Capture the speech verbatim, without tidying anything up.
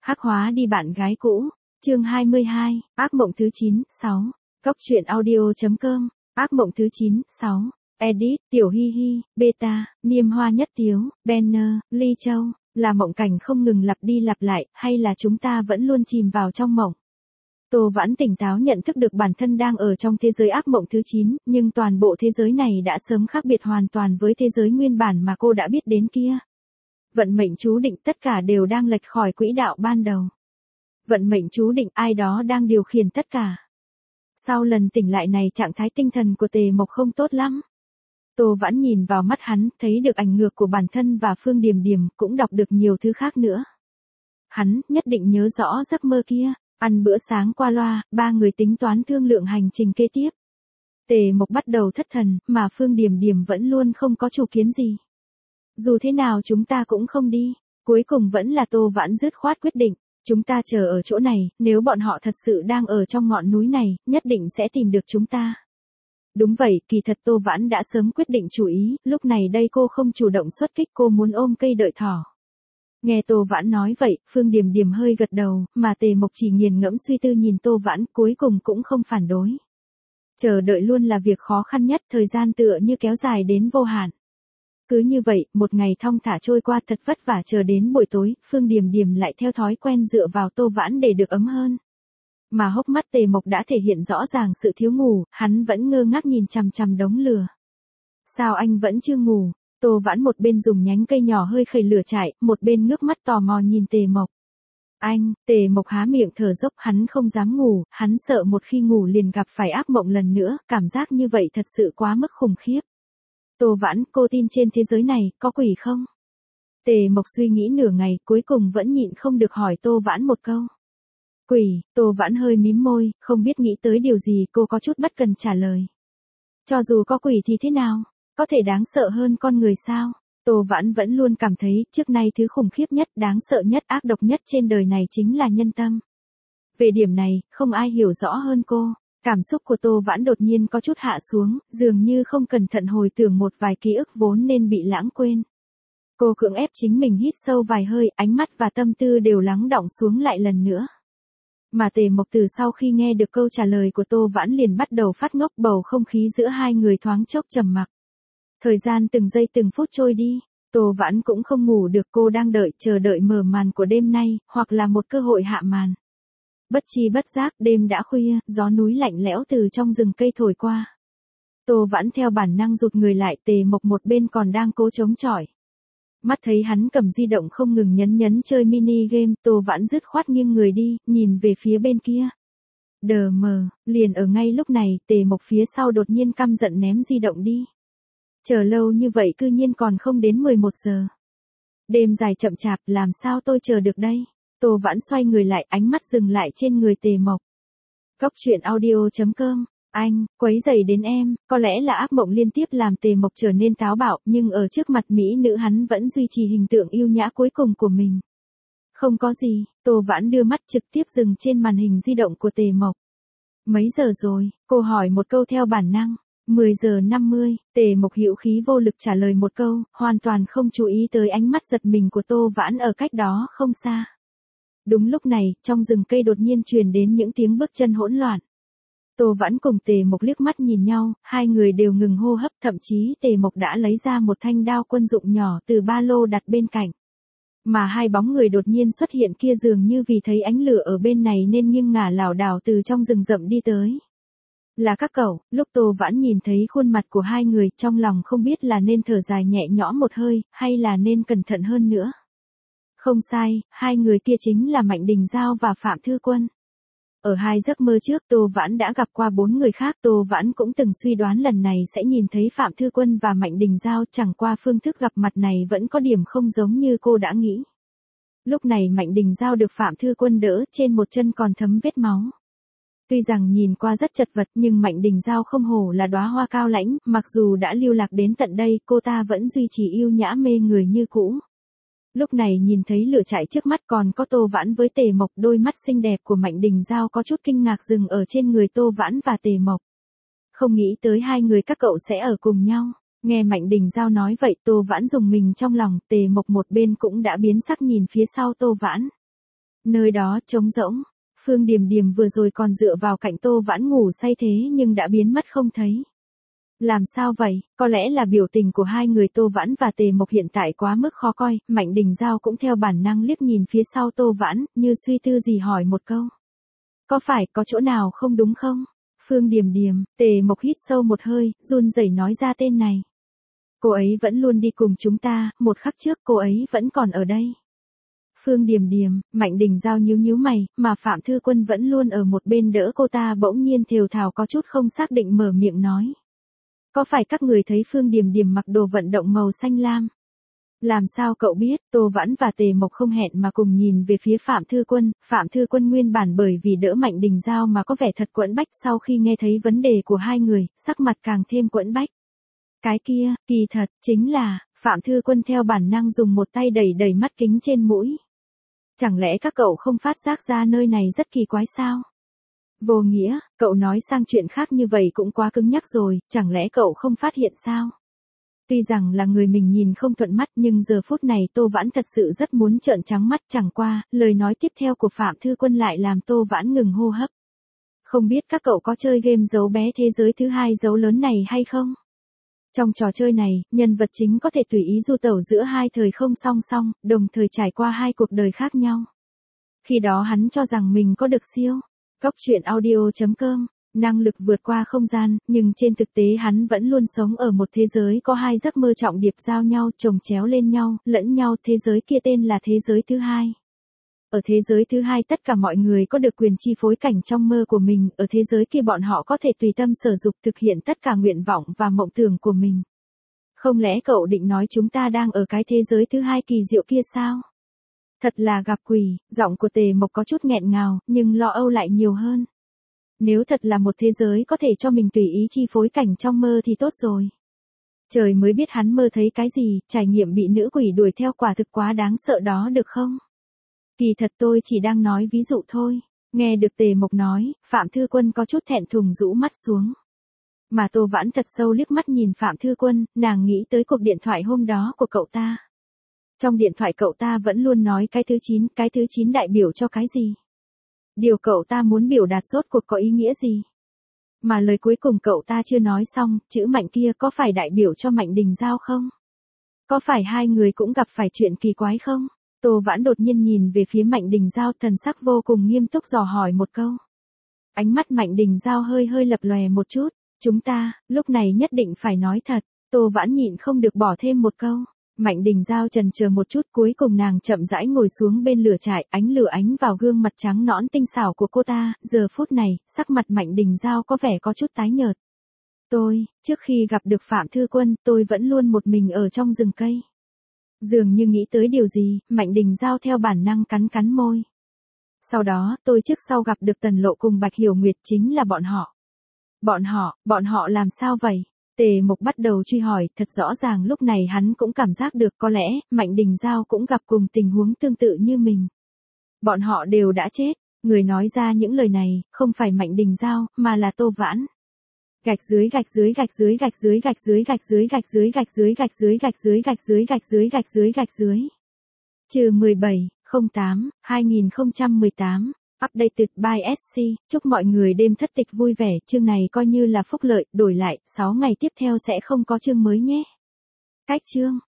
Hắc hóa đi bạn gái cũ, chương hai mươi hai, ác mộng thứ chín, sáu, Cốc truyện audio.com, ác mộng thứ chín, sáu, edit, Tiểu Hi Hi, Beta, Niêm Hoa Nhất Tiếu, Banner, Ly Châu, là mộng cảnh không ngừng lặp đi lặp lại, hay là chúng ta vẫn luôn chìm vào trong mộng? Tô Vãn tỉnh táo nhận thức được bản thân đang ở trong thế giới ác mộng thứ chín, nhưng toàn bộ thế giới này đã sớm khác biệt hoàn toàn với thế giới nguyên bản mà cô đã biết đến kia. Vận mệnh chú định tất cả đều đang lệch khỏi quỹ đạo ban đầu. Vận mệnh chú định ai đó đang điều khiển tất cả. Sau lần tỉnh lại này trạng thái tinh thần của Tề Mộc không tốt lắm. Tô Vãn nhìn vào mắt hắn, thấy được ảnh ngược của bản thân và Phương Điềm Điềm, cũng đọc được nhiều thứ khác nữa. Hắn nhất định nhớ rõ giấc mơ kia, ăn bữa sáng qua loa, ba người tính toán thương lượng hành trình kế tiếp. Tề Mộc bắt đầu thất thần, mà Phương Điềm Điềm vẫn luôn không có chủ kiến gì. Dù thế nào chúng ta cũng không đi, cuối cùng vẫn là Tô Vãn dứt khoát quyết định, chúng ta chờ ở chỗ này, nếu bọn họ thật sự đang ở trong ngọn núi này, nhất định sẽ tìm được chúng ta. Đúng vậy, kỳ thật Tô Vãn đã sớm quyết định chủ ý, lúc này đây cô không chủ động xuất kích, cô muốn ôm cây đợi thỏ. Nghe Tô Vãn nói vậy, Phương Điềm Điềm hơi gật đầu, mà Tề Mộc chỉ nghiền ngẫm suy tư nhìn Tô Vãn, cuối cùng cũng không phản đối. Chờ đợi luôn là việc khó khăn nhất, thời gian tựa như kéo dài đến vô hạn. Cứ như vậy, một ngày thong thả trôi qua thật vất vả, chờ đến buổi tối, Phương Điềm Điềm lại theo thói quen dựa vào Tô Vãn để được ấm hơn. Mà hốc mắt Tề Mộc đã thể hiện rõ ràng sự thiếu ngủ, hắn vẫn ngơ ngác nhìn chằm chằm đống lửa. Sao anh vẫn chưa ngủ? Tô Vãn một bên dùng nhánh cây nhỏ hơi khẩy lửa chạy, một bên ngước mắt tò mò nhìn Tề Mộc. Anh, Tề Mộc há miệng thở dốc, hắn không dám ngủ, hắn sợ một khi ngủ liền gặp phải ác mộng lần nữa, cảm giác như vậy thật sự quá mức khủng khiếp. Tô Vãn, cô tin trên thế giới này, có quỷ không? Tề Mộc suy nghĩ nửa ngày, cuối cùng vẫn nhịn không được hỏi Tô Vãn một câu. Quỷ, Tô Vãn hơi mím môi, không biết nghĩ tới điều gì, cô có chút bất cần trả lời. Cho dù có quỷ thì thế nào? Có thể đáng sợ hơn con người sao? Tô Vãn vẫn luôn cảm thấy, trước nay thứ khủng khiếp nhất, đáng sợ nhất, ác độc nhất trên đời này chính là nhân tâm. Về điểm này, không ai hiểu rõ hơn cô. Cảm xúc của Tô Vãn đột nhiên có chút hạ xuống, dường như không cẩn thận hồi tưởng một vài ký ức vốn nên bị lãng quên. Cô cưỡng ép chính mình hít sâu vài hơi, ánh mắt và tâm tư đều lắng đọng xuống lại lần nữa. Mà Tề Mộc từ sau khi nghe được câu trả lời của Tô Vãn liền bắt đầu phát ngốc, bầu không khí giữa hai người thoáng chốc trầm mặc. Thời gian từng giây từng phút trôi đi, Tô Vãn cũng không ngủ được, cô đang đợi, chờ đợi mở màn của đêm nay, hoặc là một cơ hội hạ màn. Bất chi bất giác, đêm đã khuya, gió núi lạnh lẽo từ trong rừng cây thổi qua. Tô Vãn theo bản năng rụt người lại, Tề Mộc một bên còn đang cố chống chọi. Mắt thấy hắn cầm di động không ngừng nhấn nhấn chơi mini game, Tô Vãn dứt khoát nghiêng người đi, nhìn về phía bên kia. Đờ mờ, liền ở ngay lúc này, Tề Mộc phía sau đột nhiên căm giận ném di động đi. Chờ lâu như vậy cư nhiên còn không đến mười một giờ. Đêm dài chậm chạp, làm sao tôi chờ được đây? Tô Vãn xoay người lại, ánh mắt dừng lại trên người Tề Mộc. Cốc truyện audio.com, anh, quấy rầy đến em, có lẽ là ác mộng liên tiếp làm Tề Mộc trở nên táo bạo, nhưng ở trước mặt mỹ nữ hắn vẫn duy trì hình tượng yêu nhã cuối cùng của mình. Không có gì, Tô Vãn đưa mắt trực tiếp dừng trên màn hình di động của Tề Mộc. Mấy giờ rồi? Cô hỏi một câu theo bản năng. mười giờ năm mươi, Tề Mộc hữu khí vô lực trả lời một câu, hoàn toàn không chú ý tới ánh mắt giật mình của Tô Vãn ở cách đó không xa. Đúng lúc này, trong rừng cây đột nhiên truyền đến những tiếng bước chân hỗn loạn. Tô Vãn cùng Tề Mộc liếc mắt nhìn nhau, hai người đều ngừng hô hấp, thậm chí Tề Mộc đã lấy ra một thanh đao quân dụng nhỏ từ ba lô đặt bên cạnh. Mà hai bóng người đột nhiên xuất hiện kia dường như vì thấy ánh lửa ở bên này nên nghiêng ngả lảo đảo từ trong rừng rậm đi tới. Là các cậu, lúc Tô Vãn nhìn thấy khuôn mặt của hai người, trong lòng không biết là nên thở dài nhẹ nhõm một hơi, hay là nên cẩn thận hơn nữa. Không sai, hai người kia chính là Mạnh Đình Giao và Phạm Thư Quân. Ở hai giấc mơ trước Tô Vãn đã gặp qua bốn người khác, Tô Vãn cũng từng suy đoán lần này sẽ nhìn thấy Phạm Thư Quân và Mạnh Đình Giao, chẳng qua phương thức gặp mặt này vẫn có điểm không giống như cô đã nghĩ. Lúc này Mạnh Đình Giao được Phạm Thư Quân đỡ, trên một chân còn thấm vết máu. Tuy rằng nhìn qua rất chật vật nhưng Mạnh Đình Giao không hổ là đóa hoa cao lãnh, mặc dù đã lưu lạc đến tận đây, cô ta vẫn duy trì yêu nhã mê người như cũ. Lúc này nhìn thấy lửa chạy trước mắt còn có Tô Vãn với Tề Mộc, đôi mắt xinh đẹp của Mạnh Đình Giao có chút kinh ngạc dừng ở trên người Tô Vãn và Tề Mộc. Không nghĩ tới hai người các cậu sẽ ở cùng nhau. Nghe Mạnh Đình Giao nói vậy, Tô Vãn rùng mình trong lòng, Tề Mộc một bên cũng đã biến sắc nhìn phía sau Tô Vãn. Nơi đó trống rỗng. Phương Điềm Điềm vừa rồi còn dựa vào cạnh Tô Vãn ngủ say thế nhưng đã biến mất không thấy. Làm sao vậy, có lẽ là biểu tình của hai người Tô Vãn và Tề Mộc hiện tại quá mức khó coi, Mạnh Đình Giao cũng theo bản năng liếc nhìn phía sau Tô Vãn, như suy tư gì hỏi một câu. Có phải có chỗ nào không đúng không? Phương Điềm Điềm, Tề Mộc hít sâu một hơi, run rẩy nói ra tên này. Cô ấy vẫn luôn đi cùng chúng ta, một khắc trước cô ấy vẫn còn ở đây. Phương Điềm Điềm, Mạnh Đình Giao nhíu nhíu mày, mà Phạm Thư Quân vẫn luôn ở một bên đỡ cô ta, bỗng nhiên thều thào có chút không xác định mở miệng nói. Có phải các người thấy Phương Điềm Điềm mặc đồ vận động màu xanh lam? Làm sao cậu biết? Tô Vãn và Tề Mộc không hẹn mà cùng nhìn về phía Phạm Thư Quân, Phạm Thư Quân nguyên bản bởi vì đỡ Mạnh Đình Giao mà có vẻ thật quẫn bách, sau khi nghe thấy vấn đề của hai người, sắc mặt càng thêm quẫn bách. Cái kia, kỳ thật, chính là, Phạm Thư Quân theo bản năng dùng một tay đẩy đẩy mắt kính trên mũi. Chẳng lẽ các cậu không phát giác ra nơi này rất kỳ quái sao? Vô nghĩa, cậu nói sang chuyện khác như vậy cũng quá cứng nhắc rồi, chẳng lẽ cậu không phát hiện sao? Tuy rằng là người mình nhìn không thuận mắt nhưng giờ phút này Tô Vãn thật sự rất muốn trợn trắng mắt, chẳng qua, lời nói tiếp theo của Phạm Thư Quân lại làm Tô Vãn ngừng hô hấp. Không biết các cậu có chơi game giấu bé thế giới thứ hai dấu lớn này hay không? Trong trò chơi này, nhân vật chính có thể tùy ý du tẩu giữa hai thời không song song, đồng thời trải qua hai cuộc đời khác nhau. Khi đó hắn cho rằng mình có được siêu Cốc truyện audio chấm com, năng lực vượt qua không gian, nhưng trên thực tế hắn vẫn luôn sống ở một thế giới có hai giấc mơ trọng điệp giao nhau, chồng chéo lên nhau, lẫn nhau, thế giới kia tên là thế giới thứ hai. Ở thế giới thứ hai tất cả mọi người có được quyền chi phối cảnh trong mơ của mình, ở thế giới kia bọn họ có thể tùy tâm sở dục thực hiện tất cả nguyện vọng và mộng tưởng của mình. Không lẽ cậu định nói chúng ta đang ở cái thế giới thứ hai kỳ diệu kia sao? Thật là gặp quỷ, giọng của Tề Mộc có chút nghẹn ngào, nhưng lo âu lại nhiều hơn. Nếu thật là một thế giới có thể cho mình tùy ý chi phối cảnh trong mơ thì tốt rồi. Trời mới biết hắn mơ thấy cái gì, trải nghiệm bị nữ quỷ đuổi theo quả thực quá đáng sợ đó được không? Kỳ thật tôi chỉ đang nói ví dụ thôi. Nghe được Tề Mộc nói, Phạm Thư Quân có chút thẹn thùng rũ mắt xuống. Mà Tô Vãn thật sâu liếc mắt nhìn Phạm Thư Quân, nàng nghĩ tới cuộc điện thoại hôm đó của cậu ta. Trong điện thoại cậu ta vẫn luôn nói cái thứ chín, cái thứ chín đại biểu cho cái gì? Điều cậu ta muốn biểu đạt rốt cuộc có ý nghĩa gì? Mà lời cuối cùng cậu ta chưa nói xong, chữ Mạnh kia có phải đại biểu cho Mạnh Đình Giao không? Có phải hai người cũng gặp phải chuyện kỳ quái không? Tô Vãn đột nhiên nhìn về phía Mạnh Đình Giao, thần sắc vô cùng nghiêm túc dò hỏi một câu. Ánh mắt Mạnh Đình Giao hơi hơi lập lòe một chút, chúng ta, lúc này nhất định phải nói thật. Tô Vãn nhịn không được bỏ thêm một câu. Mạnh Đình Giao chần chờ một chút, cuối cùng nàng chậm rãi ngồi xuống bên lửa trại, ánh lửa ánh vào gương mặt trắng nõn tinh xảo của cô ta, giờ phút này, sắc mặt Mạnh Đình Giao có vẻ có chút tái nhợt. Tôi, trước khi gặp được Phạm Thư Quân, tôi vẫn luôn một mình ở trong rừng cây. Dường như nghĩ tới điều gì, Mạnh Đình Giao theo bản năng cắn cắn môi. Sau đó, tôi trước sau gặp được Tần Lộ cùng Bạch Hiểu Nguyệt, chính là bọn họ. Bọn họ, bọn họ làm sao vậy? Tề Mộc bắt đầu truy hỏi, thật rõ ràng lúc này hắn cũng cảm giác được có lẽ, Mạnh Đình Giao cũng gặp cùng tình huống tương tự như mình. Bọn họ đều đã chết, người nói ra những lời này, không phải Mạnh Đình Giao, mà là Tô Vãn. Gạch dưới gạch dưới gạch dưới gạch dưới gạch dưới gạch dưới gạch dưới gạch dưới gạch dưới gạch dưới gạch dưới gạch dưới gạch dưới gạch dưới. Trừ mười bảy, không tám, hai nghìn không trăm mười tám. Updated by ét xê, chúc mọi người đêm thất tịch vui vẻ, chương này coi như là phúc lợi, đổi lại, sáu ngày tiếp theo sẽ không có chương mới nhé. Cách chương.